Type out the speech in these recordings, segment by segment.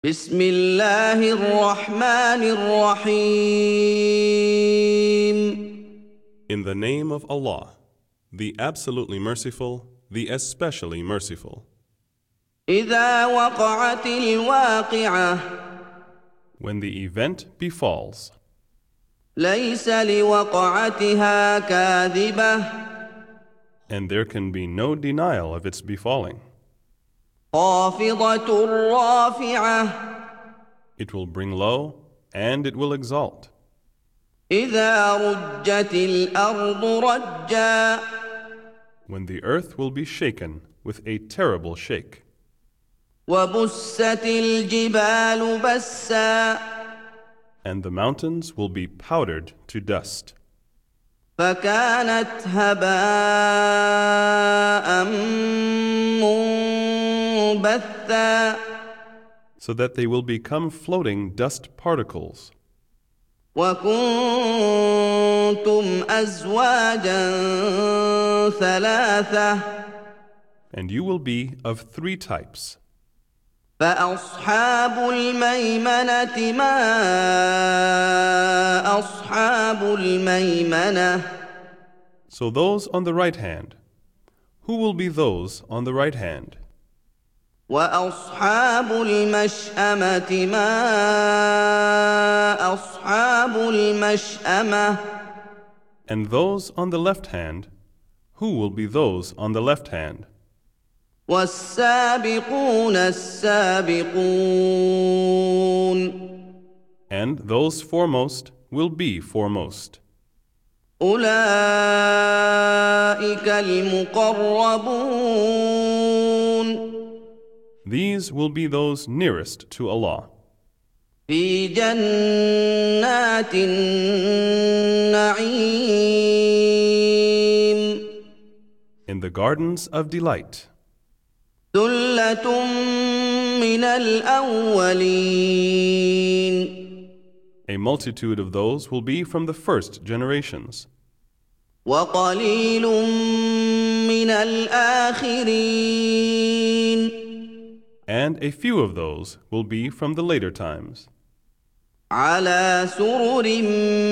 بسم الله الرحمن الرحيم. In the name of Allah, the absolutely merciful, the especially merciful. إذا وقعت الواقعة When the event befalls, ليس لوقعتها كاذبة and there can be no denial of its befalling, خافضة رافعة it will bring low and it will exalt. إذا رجت الأرض رجا When the earth will be shaken with a terrible shake, وبست الجبال بسا and the mountains will be powdered to dust, فكانت هباء منبثا so that they will become floating dust particles. وكنتم أزواجا ثلاثة And you will be of three types. فأصحاب الميمنة ما أصحاب الميمنة So those on the right hand, who will be those on the right hand? وأصحاب المشأمة ما أصحاب المشأمة And those on the left hand, who will be those on the left hand? والسابقون السابقون And those foremost will be foremost. أولئك المقربون These will be those nearest to Allah في جنات النعيم in the gardens of delight. ثلة من الأولين A multitude of those will be from the first generations, وقليل من الآخرين and a few of those will be from the later times, على سرر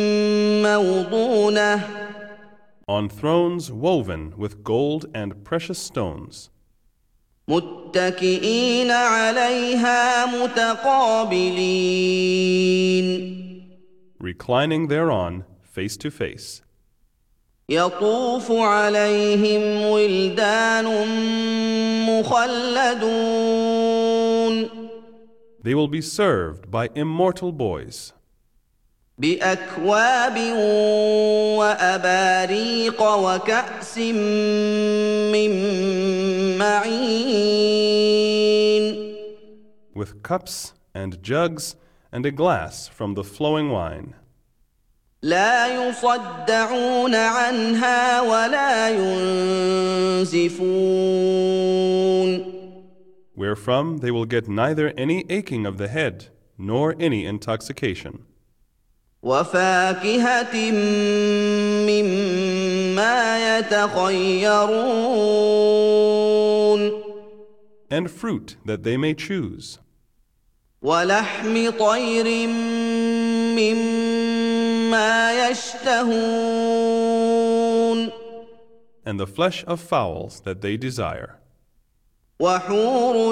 موضونة on thrones woven with gold and precious stones, متكئين عليها متقابلين reclining thereon face to face. يطوف عليهم ولدان مخلدون They will be served by immortal boys بأكواب وأباريق وكأس من معين with cups and jugs and a glass from the flowing wine, لا يصدعون عنها ولا ينزفون wherefrom they will get neither any aching of the head nor any intoxication, وفاكهة مما يتخيرون and fruit that they may choose, ولحم طير مما يشتهون and the flesh of fowls that they desire, وحور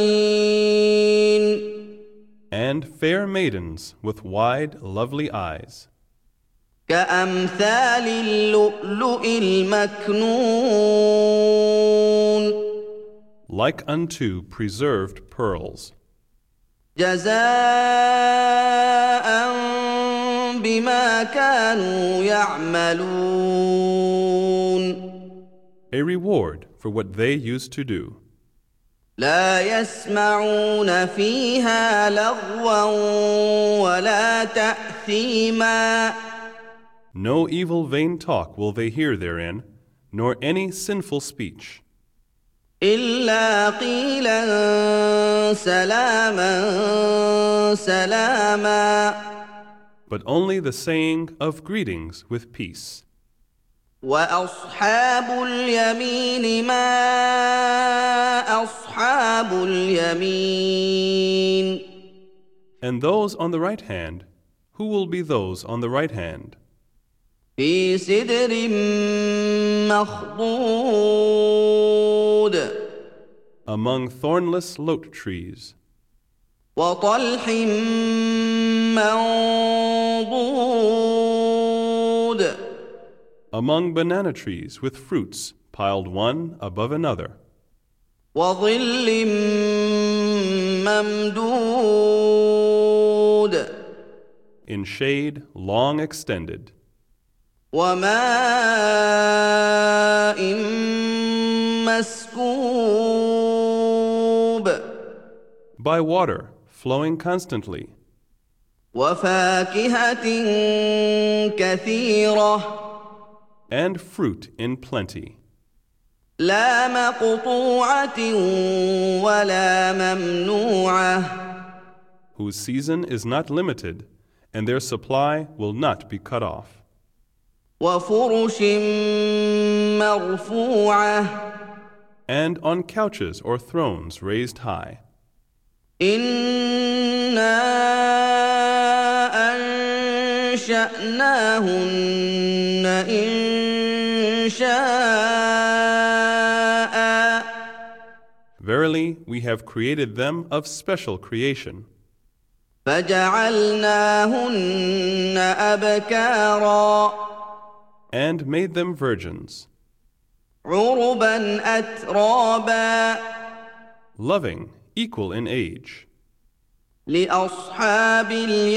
عين and fair maidens with wide, lovely eyes, كأمثال اللؤلؤ المكنون like unto preserved pearls, جزاء بما كانوا يعملون a reward for what they used to do. لا يسمعون فيها لغوا ولا تأثيما No evil vain talk will they hear therein, nor any sinful speech, إلا قيلا سلاما سلاما but only the saying of greetings with peace. وأصحاب اليمين ما أصحاب اليمين And those on the right hand, who will be those on the right hand? في سدر مخضود Among thornless lote trees, وطلح منضود among banana trees with fruits piled one above another, وظل ممدود in shade long extended, وماء مسكوب by water flowing constantly, وفاكهة كثيرة and fruit in plenty, لا مقطوعة ولا ممنوعة whose season is not limited, and their supply will not be cut off, وفرش مرفوعة and on couches or thrones raised high. إنا أنشأناهن إنشاء Verily, we have created them of special creation, فجعلناهن أبكارا and made them virgins, عربا أترابا loving, equal in age, لأصحاب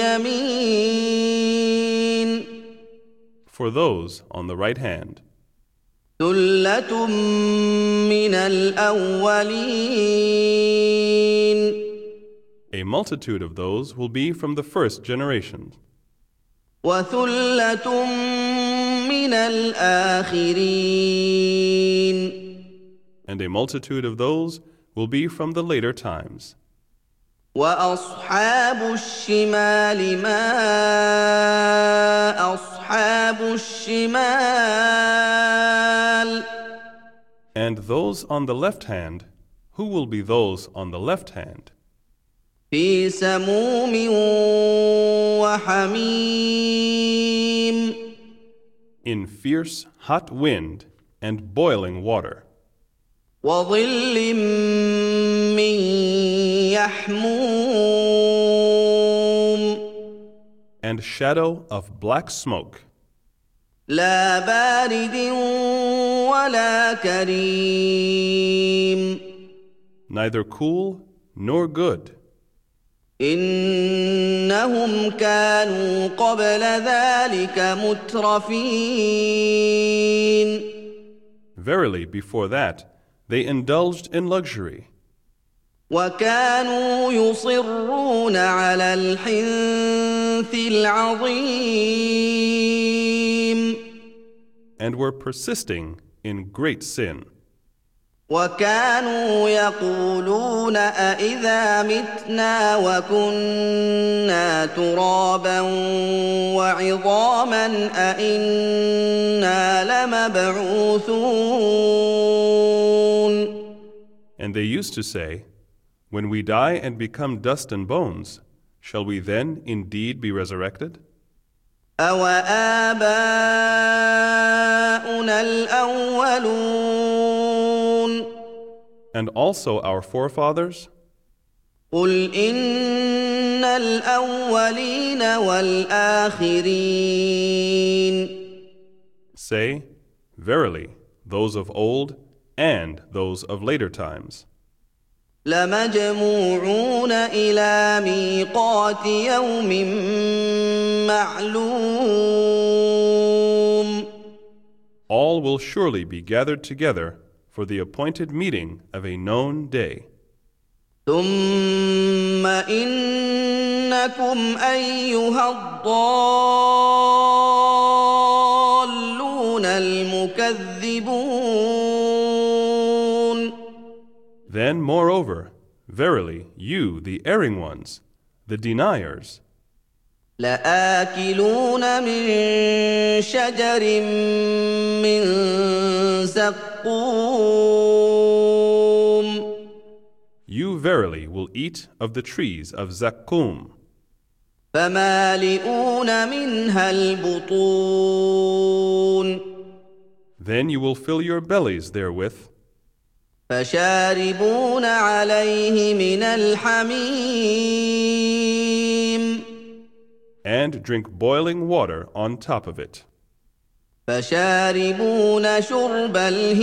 اليمين for those on the right hand. ثلة من الأولين A multitude of those will be from the first generation, وثلة من الآخرين and a multitude of those will be from the later times. وأصحاب الشمال ما أصحاب الشمال And those on the left hand, who will be those on the left hand? في سموم وحميم In fierce, hot wind and boiling water, وظل من يحموم and shadow of black smoke, لا بارد ولا كريم neither cool nor good. إنهم كانوا قبل ذلك مترفين Verily, before that, they indulged in luxury, وكانوا يصرون على الحنث العظيم and were persisting in great sin. وكانوا يقولون أإذا متنا وكنا ترابا وعظاما أإنا لمبعوثون And they used to say, when we die and become dust and bones, shall we then indeed be resurrected? أوآباؤنا الأولون And also our forefathers? قل إن الأولين والآخرين Say, verily, those of old and those of later times لمجموعون إلى ميقات يوم معلوم all will surely be gathered together for the appointed meeting of a known day. ثم إنكم أيها الضالون المكذبون Then, moreover, verily, you, the erring ones, the deniers, لآكلون من شجر من زقوم you verily will eat of the trees of Zakkum, فمالئون منها البطون Then you will fill your bellies therewith, فشاربون عليه من الحميم and drink boiling water on top of it. فشاربون شرب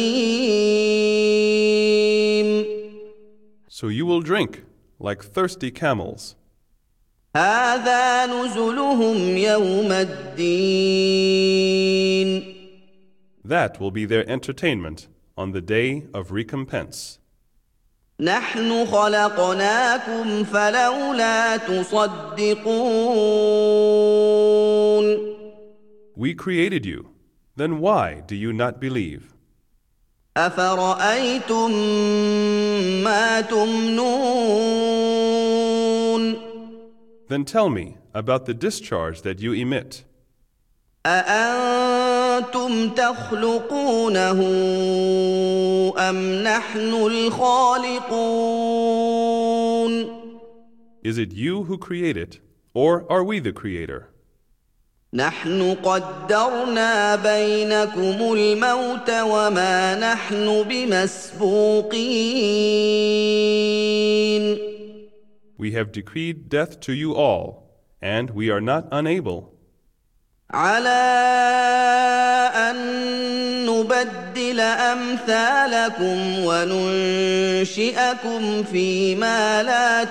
الهيم So you will drink like thirsty camels. هذا نزلهم يوم الدين That will be their entertainment on the day of recompense. نحن خلقناكم فلولا تصدقون We created you. Then why do you not believe? أفرأيتم ما تمنون Then tell me about the discharge that you emit. أأنتم تخلقونه أم نحن الخالقون Is it you who create it, or are we the creator? نحن قدرنا بينكم الموت وما نحن بمسبوقين We have decreed death to you all, and we are not unable على أن نبدل أمثالكم وننشئكم فيما لا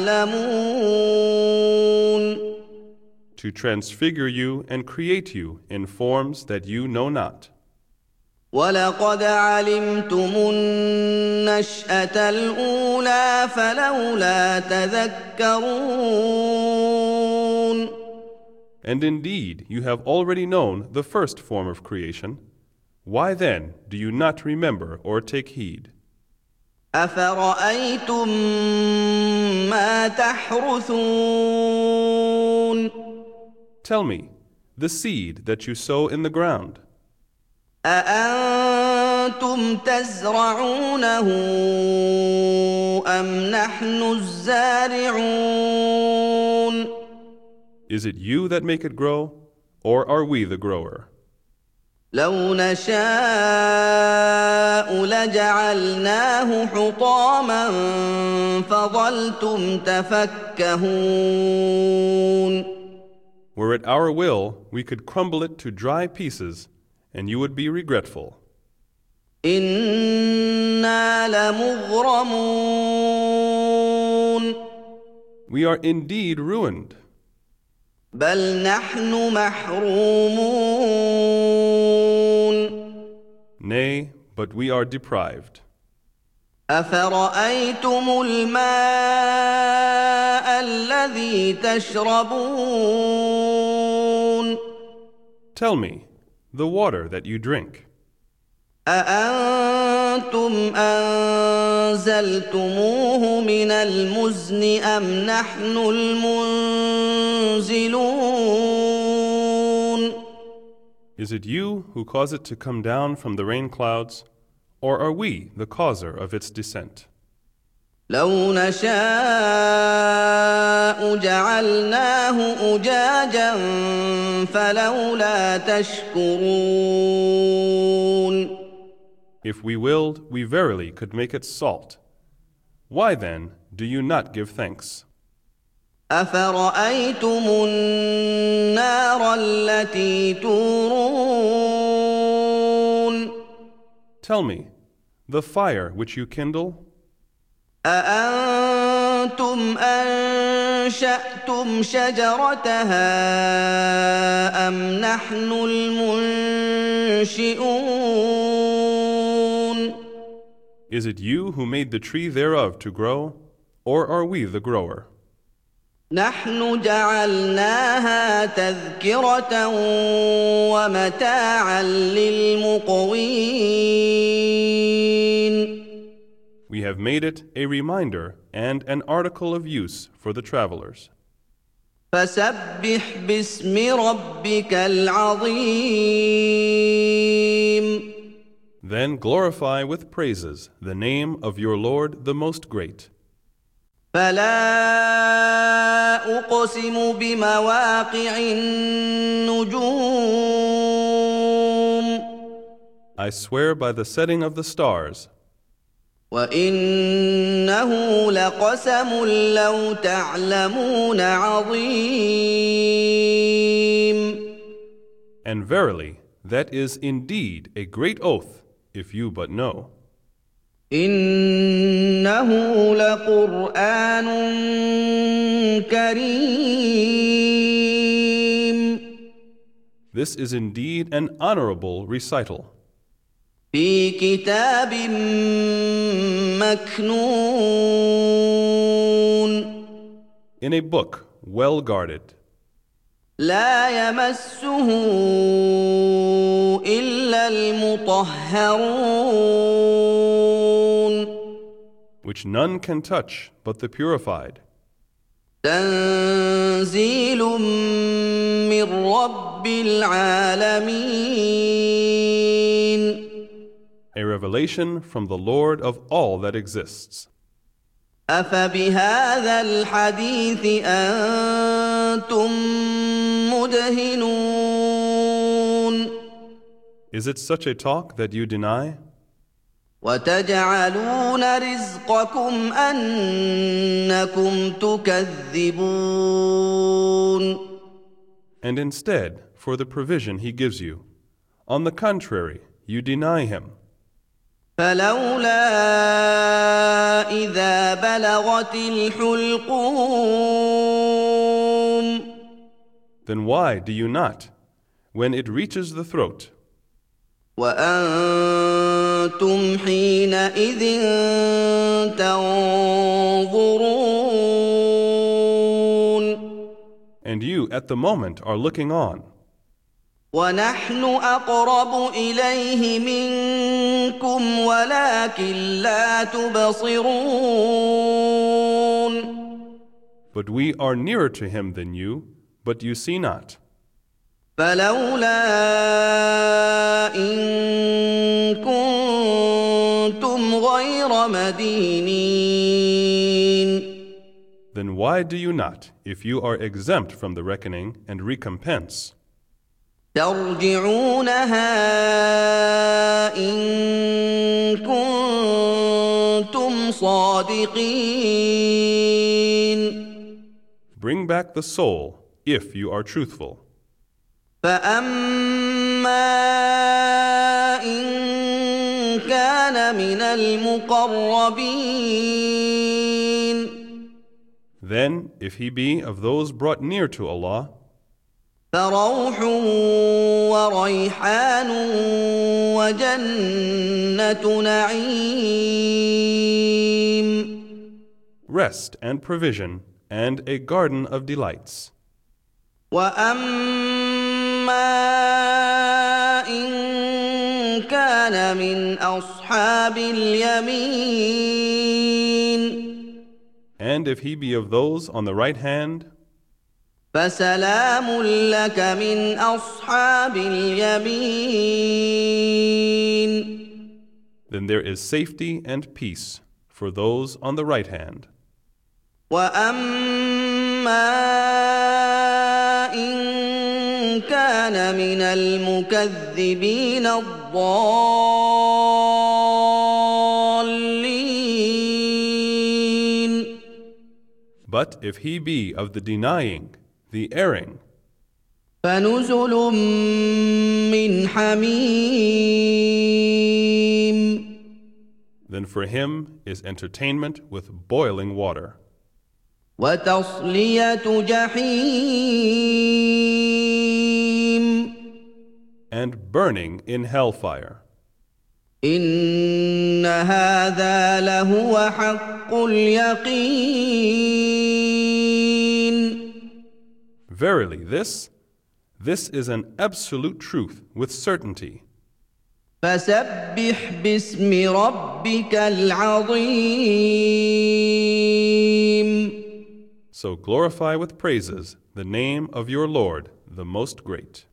تعلمون to transfigure you and create you in forms that you know not. ولقد علمتم النشأة الأولى فلولا تذكرون And indeed, you have already known the first form of creation. Why then do you not remember or take heed? أفرأيتم ما تحرثون Tell me, the seed that you sow in the ground, أأنتم تزرعونه أم نحن الزارعون is it you that make it grow, or are we the grower? لو نشاء لجعلناه حطاما فظلتم تفكهون Were it our will, we could crumble it to dry pieces, and you would be regretful. إنا لمغرمون We are indeed ruined. بل نحن محرومون Nay, but we are deprived. أفرأيتم الماء الذي تشربون Tell me, the water that you drink, أأنتم أنزلتموه من المزن أم نحن المنزلون is it you who cause it to come down from the rain clouds, or are we the causer of its descent? لو نشاء جعلناه أجاجا فلولا تشكرون If we willed, we verily could make it salt. Why then do you not give thanks? أفرأيتم النار التي تورون Tell me, the fire which you kindle, أأنتم أنشأتم شجرتها أم نحن المنشئون is it you who made the tree thereof to grow, or are we the grower? نحن جعلناها تذكرة ومتاعا للمقوين We have made it a reminder and an article of use for the travelers. فسبح باسم ربك العظيم Then glorify with praises the name of your Lord the Most Great. فلا أقسم بمواقع النجوم I swear by the setting of the stars, وإنه لقسم لو تعلمون عظيم and verily, that is indeed a great oath, if you but know. إنه لقرآن كريم This is indeed an honorable recital, في كتاب مكنون in a book well guarded, لا يمسه إلا المطهرون which none can touch but the purified, تنزيل من رب العالمين a revelation from the Lord of all that exists. أفبهذا الحديث أنتم مدهنون Is it such a talk that you deny? وتجعلون رزقكم أنكم تكذبون And instead, for the provision he gives you. On the contrary, you deny him. فلولا إذا بلغت الحلقوم Then why do you not, when it reaches the throat, وأنتم حينئذ تنظرون and you at the moment are looking on, ونحن أقرب إليه منكم ولكن لا تبصرون but we are nearer to him than you, but you see not. فلولا إن كنتم غير مدينين Then why do you not, if you are exempt from the reckoning and recompense, ترجعونها إن كنتم صادقين bring back the soul, if you are truthful? فأما إن كان من المقربين Then, if he be of those brought near to Allah, فروح وريحان وجنة نعيم rest and provision, and a garden of delights. وأما إن كان من أصحاب اليمين And if he be of those on the right hand, فسلام لك من أصحاب اليمين then there is safety and peace for those on the right hand. وأما إن كان من المكذبين الضالين But if he be of the denying, the erring, فنزل من حميم then for him is entertainment with boiling water, وتصلية جحيم and burning in hellfire. إن هذا لهو حق اليقين Verily, this is an absolute truth with certainty. فسبح باسم ربك العظيم So glorify with praises the name of your Lord, the Most Great.